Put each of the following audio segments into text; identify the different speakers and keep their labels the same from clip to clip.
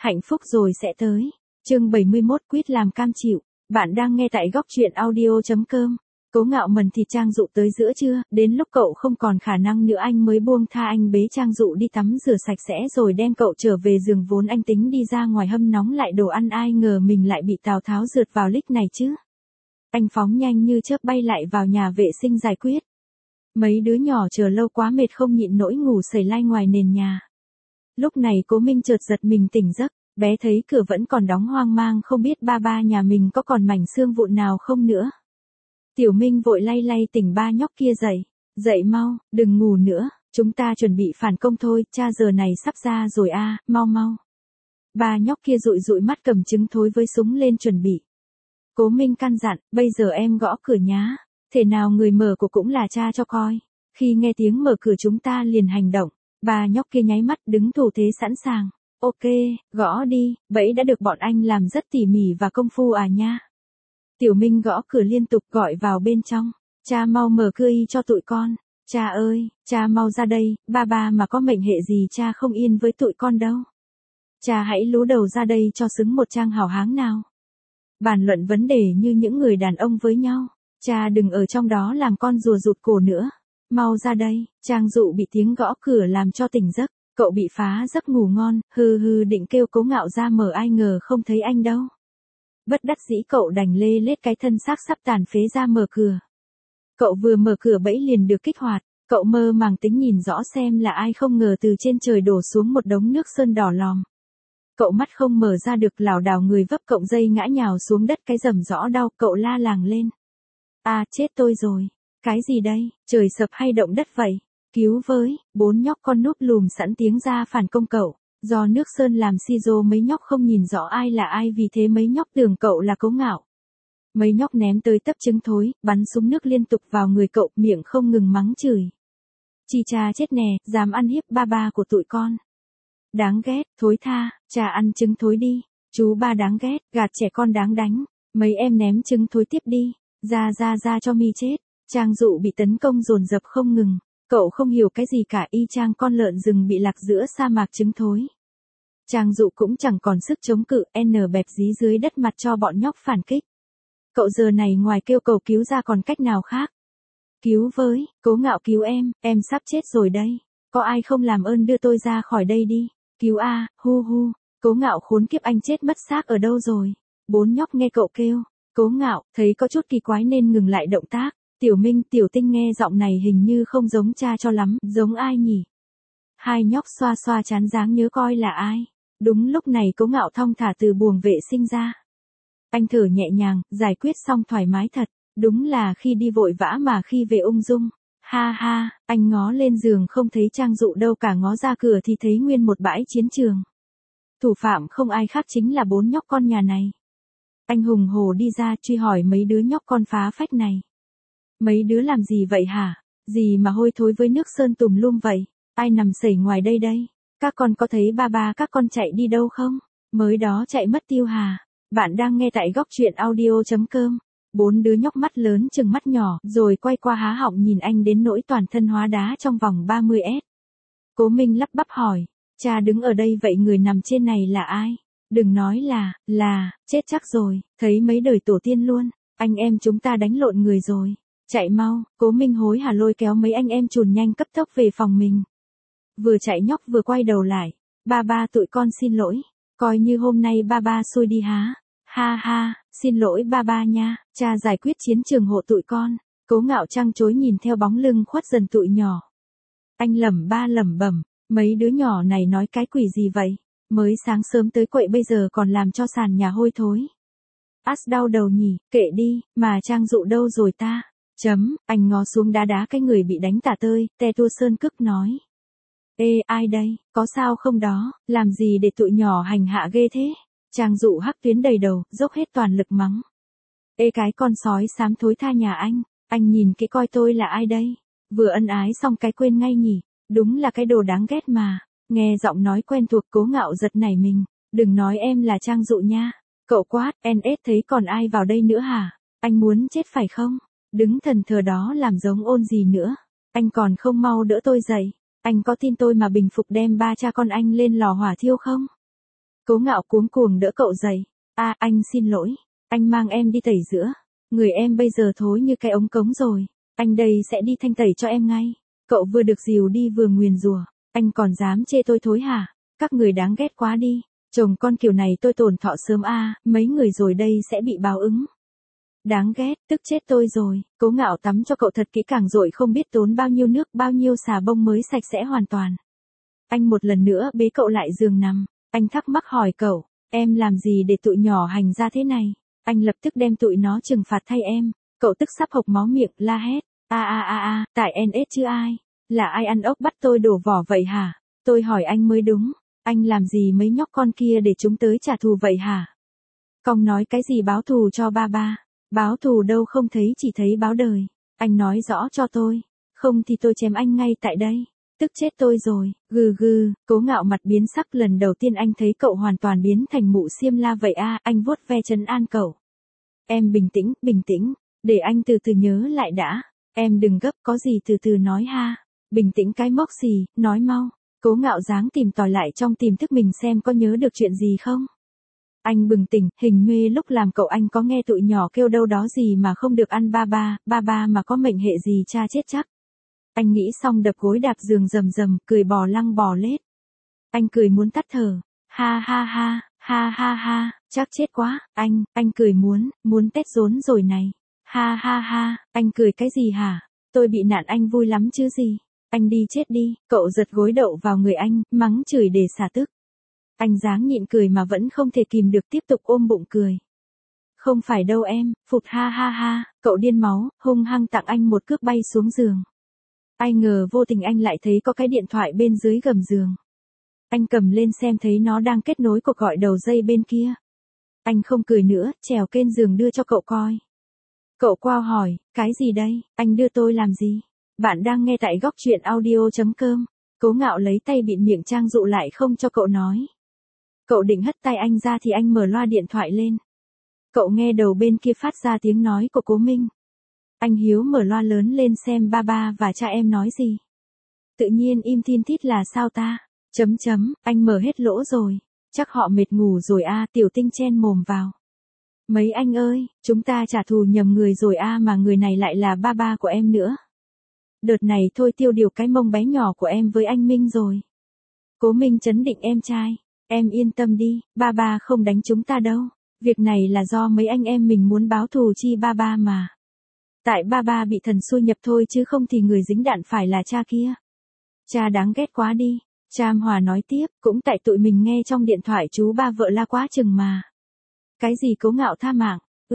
Speaker 1: Hạnh phúc rồi sẽ tới. Chương 71 quyết làm cam chịu. Bạn đang nghe tại góc truyện audio.com. Cố Ngạo mần thịt Trang Dụ tới giữa trưa, đến lúc cậu không còn khả năng nữa anh mới buông tha, anh bế Trang Dụ đi tắm rửa sạch sẽ rồi đem cậu trở về giường, vốn anh tính đi ra ngoài hâm nóng lại đồ ăn, ai ngờ mình lại bị Tào Tháo rượt vào lích này chứ. Anh phóng nhanh như chớp bay lại vào nhà vệ sinh giải quyết. Mấy đứa nhỏ chờ lâu quá mệt không nhịn nổi ngủ sẩy lai ngoài nền nhà. Lúc này Cố Minh chợt giật mình tỉnh giấc, bé thấy cửa vẫn còn đóng, hoang mang không biết ba nhà mình có còn mảnh xương vụn nào không nữa. Tiểu Minh vội lay lay tỉnh ba nhóc kia dậy, dậy mau, đừng ngủ nữa, chúng ta chuẩn bị phản công thôi, cha giờ này sắp ra rồi a, mau mau. Ba nhóc kia dụi dụi mắt cầm trứng thối với súng lên chuẩn bị. Cố Minh căn dặn, bây giờ em gõ cửa nhá, thể nào người mở của cũng là cha cho coi. Khi nghe tiếng mở cửa chúng ta liền hành động. Ba nhóc kia nháy mắt đứng thủ thế sẵn sàng. Ok, gõ đi, bẫy đã được bọn anh làm rất tỉ mỉ và công phu à nha. Tiểu Minh gõ cửa liên tục gọi vào bên trong. Cha mau mở cửa cho tụi con. Cha ơi, cha mau ra đây, ba mà có mệnh hệ gì cha không yên với tụi con đâu. Cha hãy lú đầu ra đây cho xứng một trang hào háng nào. Bàn luận vấn đề như những người đàn ông với nhau. Cha đừng ở trong đó làm con rùa rụt cổ nữa. Mau ra đây. Trang Dụ bị tiếng gõ cửa làm cho tỉnh giấc. Cậu bị phá giấc ngủ ngon, định kêu Cố Ngạo ra mở, ai ngờ không thấy anh đâu. Bất đắc dĩ cậu đành lê lết cái thân xác sắp tàn phế ra mở cửa. Cậu vừa mở cửa bẫy liền được kích hoạt. Cậu mơ màng tính nhìn rõ xem là ai, không ngờ từ trên trời đổ xuống một đống nước sơn đỏ lòm. Cậu mắt không mở ra được, lảo đảo người vấp cọng dây ngã nhào xuống đất, cái rầm rõ đau, cậu la làng lên. À chết tôi rồi. Cái gì đây, trời sập hay động đất vậy? Cứu với, bốn nhóc con núp lùm sẵn tiếng ra phản công cậu. Do nước sơn làm si rô mấy nhóc không nhìn rõ ai là ai, vì thế mấy nhóc tưởng cậu là Cố Ngạo. Mấy nhóc ném tới tấp trứng thối, bắn súng nước liên tục vào người cậu, miệng không ngừng mắng chửi. Chi cha chết nè, dám ăn hiếp ba của tụi con. Đáng ghét, thối tha, cha ăn trứng thối đi. Chú ba đáng ghét, gạt trẻ con đáng đánh. Mấy em ném trứng thối tiếp đi. Ra cho mi chết. Trang Dụ bị tấn công dồn dập không ngừng. Cậu không hiểu cái gì cả, y chang con lợn rừng bị lạc giữa sa mạc trứng thối. Trang Dụ cũng chẳng còn sức chống cự, bẹp dí dưới đất mặt cho bọn nhóc phản kích. Cậu giờ này ngoài kêu cầu cứu ra còn cách nào khác. Cứu với, Cố Ngạo cứu em sắp chết rồi đây. Có ai không làm ơn đưa tôi ra khỏi đây đi. Cứu a, hu. Cố Ngạo khốn kiếp, anh chết mất xác ở đâu rồi. Bốn nhóc nghe cậu kêu. Cố Ngạo thấy có chút kỳ quái nên ngừng lại động tác. Tiểu Minh, Tiểu Tinh nghe giọng này hình như không giống cha cho lắm, giống ai nhỉ? Hai nhóc xoa xoa trán dáng nhớ coi là ai. Đúng lúc này Cố Ngạo thong thả từ buồng vệ sinh ra. Anh thở nhẹ nhàng, giải quyết xong thoải mái thật. Đúng là khi đi vội vã mà khi về ung dung. Ha, anh ngó lên giường không thấy Trang Dụ đâu cả, ngó ra cửa thì thấy nguyên một bãi chiến trường. Thủ phạm không ai khác chính là bốn nhóc con nhà này. Anh hùng hổ đi ra truy hỏi mấy đứa nhóc con phá phách này. Mấy đứa làm gì vậy hả? Gì mà hôi thối với nước sơn tùm lum vậy? Ai nằm sẩy ngoài đây đây? Các con có thấy ba các con chạy đi đâu không? Mới đó chạy mất tiêu hả? Bạn đang nghe tại góc truyện audio.com. Bốn đứa nhóc mắt lớn chừng mắt nhỏ rồi quay qua há họng nhìn anh đến nỗi toàn thân hóa đá trong vòng 30S. Cố Minh lắp bắp hỏi. Cha đứng ở đây vậy người nằm trên này là ai? Đừng nói là, chết chắc rồi, thấy mấy đời tổ tiên luôn. Anh em chúng ta đánh lộn người rồi. Chạy mau, Cố Minh hối hả lôi kéo mấy anh em chùn nhanh cấp tốc về phòng mình. Vừa chạy nhóc vừa quay đầu lại. Ba tụi con xin lỗi. Coi như hôm nay ba xui đi há. Ha, xin lỗi ba nha, cha giải quyết chiến trường hộ tụi con. Cố Ngạo trăng chối nhìn theo bóng lưng khuất dần tụi nhỏ. Anh lẩm bẩm, mấy đứa nhỏ này nói cái quỷ gì vậy? Mới sáng sớm tới quậy bây giờ còn làm cho sàn nhà hôi thối. Đau đầu nhỉ, kệ đi, mà Trang Dụ đâu rồi ta? Anh ngó xuống đá cái người bị đánh tả tơi, te tua sơn cức nói. Ê, ai đây, có sao không đó, làm gì để tụi nhỏ hành hạ ghê thế? Trang Dụ hắc tuyến đầy đầu, dốc hết toàn lực mắng. Ê cái con sói xám thối tha nhà anh nhìn kỹ coi tôi là ai đây? Vừa ân ái xong cái quên ngay nhỉ, đúng là cái đồ đáng ghét mà. Nghe giọng nói quen thuộc Cố Ngạo giật nảy mình, đừng nói em là Trang Dụ nha. Cậu quát, thấy còn ai vào đây nữa hả? Anh muốn chết phải không? Đứng thần thờ đó làm giống ôn gì nữa? Anh còn không mau đỡ tôi dậy. Anh có tin tôi mà bình phục đem ba cha con anh lên lò hỏa thiêu không? Cố Ngạo cuống cuồng đỡ cậu dậy. Anh xin lỗi. Anh mang em đi tẩy rửa. Người em bây giờ thối như cái ống cống rồi. Anh đây sẽ đi thanh tẩy cho em ngay. Cậu vừa được dìu đi vừa nguyền rủa. Anh còn dám chê tôi thối hả? Các người đáng ghét quá đi. Chồng con kiểu này tôi tổn thọ sớm mấy người rồi đây sẽ bị báo ứng. Đáng ghét, tức chết tôi rồi. Cố Ngạo tắm cho cậu thật kỹ càng rồi không biết tốn bao nhiêu nước bao nhiêu xà bông mới sạch sẽ hoàn toàn. Anh một lần nữa bế cậu lại giường nằm. Anh thắc mắc hỏi cậu, em làm gì để tụi nhỏ hành ra thế này? Anh lập tức đem tụi nó trừng phạt thay em. Cậu tức sắp hộc máu miệng, la hét. Tại NS chứ ai? Là ai ăn ốc bắt tôi đổ vỏ vậy hả? Tôi hỏi anh mới đúng. Anh làm gì mấy nhóc con kia để chúng tới trả thù vậy hả? Cong nói cái gì báo thù cho ba? Báo thù đâu không thấy chỉ thấy báo đời. Anh nói rõ cho tôi. Không thì tôi chém anh ngay tại đây. Tức chết tôi rồi, gừ. Cố Ngạo mặt biến sắc lần đầu tiên anh thấy cậu hoàn toàn biến thành mụ xiêm la vậy anh vuốt ve trấn an cậu. Em bình tĩnh, để anh từ từ nhớ lại đã. Em đừng gấp, có gì từ từ nói ha. Bình tĩnh cái móc gì, nói mau. Cố Ngạo dáng tìm tòi lại trong tiềm thức mình xem có nhớ được chuyện gì không. Anh bừng tỉnh, hình như lúc làm cậu anh có nghe tụi nhỏ kêu đâu đó gì mà không được ăn ba mà có mệnh hệ gì cha chết chắc. Anh nghĩ xong đập gối đạp giường rầm, cười bò lăng bò lết. Anh cười muốn tắt thở. Ha, chắc chết quá, anh cười muốn tét rốn rồi này. Ha, anh cười cái gì hả? Tôi bị nạn anh vui lắm chứ gì. Anh đi chết đi, cậu giật gối đậu vào người anh, mắng chửi để xả tức. Anh dáng nhịn cười mà vẫn không thể kìm được tiếp tục ôm bụng cười. Không phải đâu em, phụt ha, cậu điên máu, hung hăng tặng anh một cước bay xuống giường. Ai ngờ vô tình anh lại thấy có cái điện thoại bên dưới gầm giường. Anh cầm lên xem thấy nó đang kết nối cuộc gọi đầu dây bên kia. Anh không cười nữa, trèo trên giường đưa cho cậu coi. Cậu quao hỏi, cái gì đây, anh đưa tôi làm gì? Bạn đang nghe tại góc truyện audio.com. Cố Ngạo lấy tay bịt miệng Trang Dụ lại không cho cậu nói. Cậu định hất tay anh ra thì anh mở loa điện thoại lên. Cậu nghe đầu bên kia phát ra tiếng nói của Cố Minh. Anh hiếu mở loa lớn lên xem ba và cha em nói gì. Tự nhiên im thin thít là sao ta? Anh mở hết lỗ rồi. Chắc họ mệt ngủ rồi Tiểu Tinh chen mồm vào. Mấy anh ơi, chúng ta trả thù nhầm người rồi mà người này lại là ba của em nữa. Đợt này thôi tiêu điều cái mông bé nhỏ của em với anh Minh rồi. Cố Minh trấn định em trai. Em yên tâm đi, ba không đánh chúng ta đâu. Việc này là do mấy anh em mình muốn báo thù chi ba mà. Tại ba bị thần xui nhập thôi chứ không thì người dính đạn phải là cha kia. Cha đáng ghét quá đi. Tram Hòa nói tiếp, cũng tại tụi mình nghe trong điện thoại chú ba vợ la quá chừng mà. Cái gì Cố Ngạo tha mạng,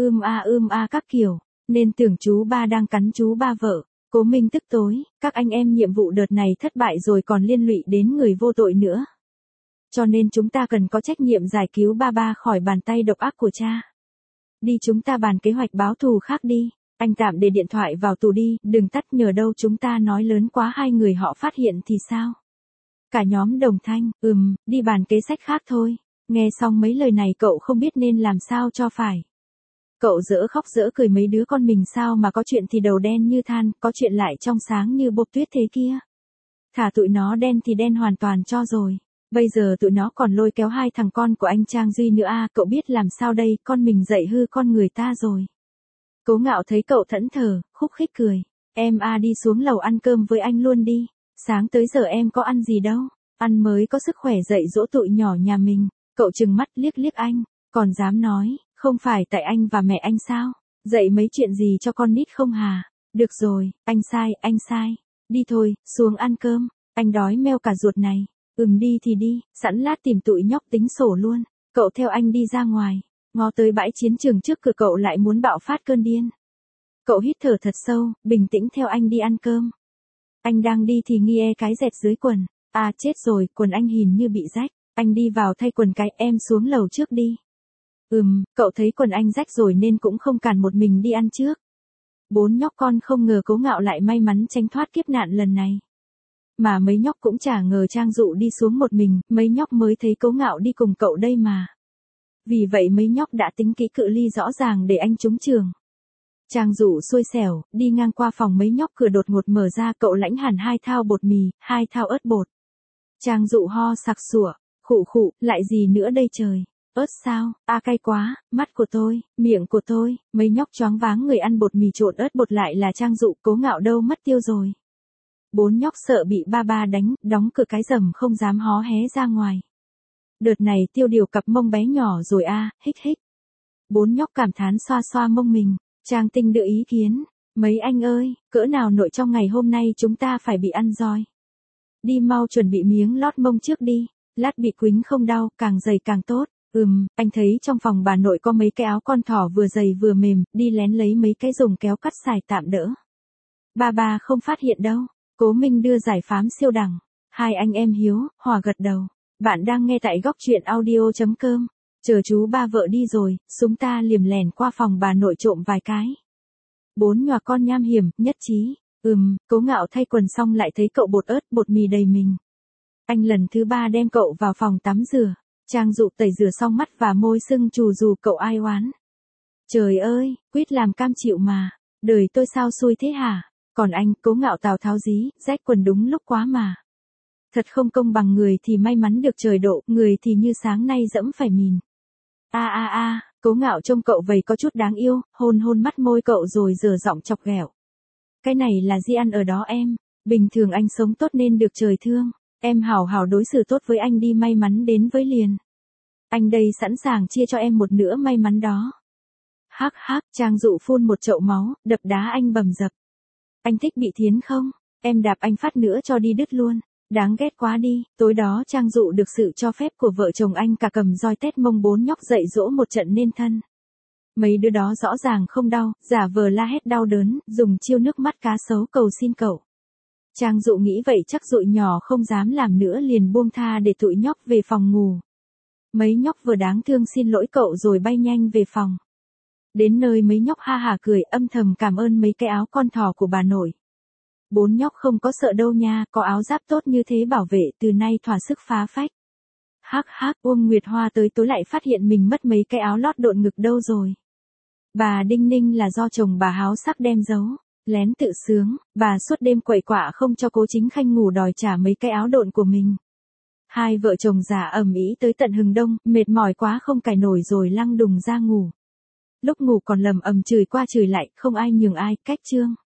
Speaker 1: các kiểu, nên tưởng chú ba đang cắn chú ba vợ. Cố Minh tức tối, các anh em nhiệm vụ đợt này thất bại rồi còn liên lụy đến người vô tội nữa. Cho nên chúng ta cần có trách nhiệm giải cứu ba khỏi bàn tay độc ác của cha. Đi chúng ta bàn kế hoạch báo thù khác đi. Anh tạm để điện thoại vào tù đi, đừng tắt nhờ đâu chúng ta nói lớn quá hai người họ phát hiện thì sao? Cả nhóm đồng thanh, đi bàn kế sách khác thôi. Nghe xong mấy lời này cậu không biết nên làm sao cho phải. Cậu dỡ khóc dỡ cười mấy đứa con mình sao mà có chuyện thì đầu đen như than, có chuyện lại trong sáng như bột tuyết thế kia. Thả tụi nó đen thì đen hoàn toàn cho rồi. Bây giờ tụi nó còn lôi kéo hai thằng con của anh Trang Duy nữa cậu biết làm sao đây, con mình dạy hư con người ta rồi. Cố Ngạo thấy cậu thẫn thờ, khúc khích cười. Em đi xuống lầu ăn cơm với anh luôn đi. Sáng tới giờ em có ăn gì đâu. Ăn mới có sức khỏe dạy dỗ tụi nhỏ nhà mình. Cậu trừng mắt liếc anh. Còn dám nói, không phải tại anh và mẹ anh sao? Dạy mấy chuyện gì cho con nít không hà? Được rồi, anh sai. Đi thôi, xuống ăn cơm. Anh đói meo cả ruột này. Đi thì đi, sẵn lát tìm tụi nhóc tính sổ luôn. Cậu theo anh đi ra ngoài. Ngó tới bãi chiến trường trước cửa cậu lại muốn bạo phát cơn điên. Cậu hít thở thật sâu, bình tĩnh theo anh đi ăn cơm. Anh đang đi thì nghe cái dẹt dưới quần. Chết rồi, quần anh hình như bị rách. Anh đi vào thay quần cái, em xuống lầu trước đi. Cậu thấy quần anh rách rồi nên cũng không cản một mình đi ăn trước. 4 nhóc con không ngờ Cố Ngạo lại may mắn tránh thoát kiếp nạn lần này. Mà mấy nhóc cũng chả ngờ Trang Dụ đi xuống một mình, mấy nhóc mới thấy Cố Ngạo đi cùng cậu đây mà. Vì vậy mấy nhóc đã tính kỹ cự ly rõ ràng để anh trúng trường. Trang Dụ xui xẻo, đi ngang qua phòng mấy nhóc cửa đột ngột mở ra cậu lãnh hẳn 2 thao bột mì, 2 thao ớt bột. Trang Dụ ho sặc sủa, Khụ khụ, lại gì nữa đây trời? Ớt sao? Cay quá, mắt của tôi, miệng của tôi, mấy nhóc choáng váng người ăn bột mì trộn ớt bột lại là Trang Dụ, Cố Ngạo đâu mất tiêu rồi. Bốn nhóc sợ bị ba ba đánh, đóng cửa cái rầm không dám hó hé ra ngoài. Đợt này Tiêu Điều cặp mông bé nhỏ rồi hích hích. Bốn nhóc cảm thán xoa xoa mông mình, Trang Tinh đưa ý kiến, mấy anh ơi, cỡ nào nội trong ngày hôm nay chúng ta phải bị ăn roi. Đi mau chuẩn bị miếng lót mông trước đi, lát bị quýnh không đau, càng dày càng tốt. Anh thấy trong phòng bà nội có mấy cái áo con thỏ vừa dày vừa mềm, đi lén lấy mấy cái dùng kéo cắt xài tạm đỡ. Ba không phát hiện đâu. Cố Minh đưa giải phám siêu đẳng. Hai anh em Hiếu, Hòa gật đầu. Bạn đang nghe tại góc truyện audio.com. Chờ chú ba vợ đi rồi, chúng ta liềm lẻn qua phòng bà nội trộm vài cái. Bốn nhòa con nham hiểm, nhất trí. Cố Ngạo thay quần xong lại thấy cậu bột ớt, bột mì đầy mình. Anh lần thứ ba đem cậu vào phòng tắm rửa. Trang Dụ tẩy rửa xong mắt và môi sưng chù dù cậu ai oán. Trời ơi, quyết làm cam chịu mà. Đời tôi sao xui thế hả? Còn anh, Cố Ngạo Tào Tháo dí, rách quần đúng lúc quá mà. Thật không công bằng, người thì may mắn được trời độ, người thì như sáng nay dẫm phải mìn. Cố Ngạo trông cậu vầy có chút đáng yêu, hôn mắt môi cậu rồi giở giọng chọc ghẹo. Cái này là di ăn ở đó em, bình thường anh sống tốt nên được trời thương, em hảo hảo đối xử tốt với anh đi, may mắn đến với liền. Anh đây sẵn sàng chia cho em một nửa may mắn đó. Hắc, Trang Dụ phun một chậu máu, đập đá anh bầm dập. Anh thích bị thiến không? Em đạp anh phát nữa cho đi đứt luôn. Đáng ghét quá đi. Tối đó Trang Dụ được sự cho phép của vợ chồng anh cả cầm roi tét mông bốn nhóc dạy dỗ một trận nên thân. Mấy đứa đó rõ ràng không đau, giả vờ la hét đau đớn, dùng chiêu nước mắt cá sấu cầu xin cậu. Trang Dụ nghĩ vậy chắc Dụi nhỏ không dám làm nữa liền buông tha để tụi nhóc về phòng ngủ. Mấy nhóc vừa đáng thương xin lỗi cậu rồi bay nhanh về phòng. Đến nơi mấy nhóc ha hả cười, âm thầm cảm ơn mấy cái áo con thỏ của bà nội. Bốn nhóc không có sợ đâu nha, có áo giáp tốt như thế bảo vệ, từ nay thỏa sức phá phách. Uông Nguyệt Hoa tới tối lại phát hiện mình mất mấy cái áo lót độn ngực đâu rồi. Bà đinh ninh là do chồng bà háo sắc đem giấu, lén tự sướng, bà suốt đêm quậy quạ không cho Cố Chính Khanh ngủ đòi trả mấy cái áo độn của mình. Hai vợ chồng già ầm ĩ tới tận hừng đông, mệt mỏi quá không cài nổi rồi lăng đùng ra ngủ. Lúc ngủ còn lầm ầm chửi qua chửi lại, không ai nhường ai, cách chương.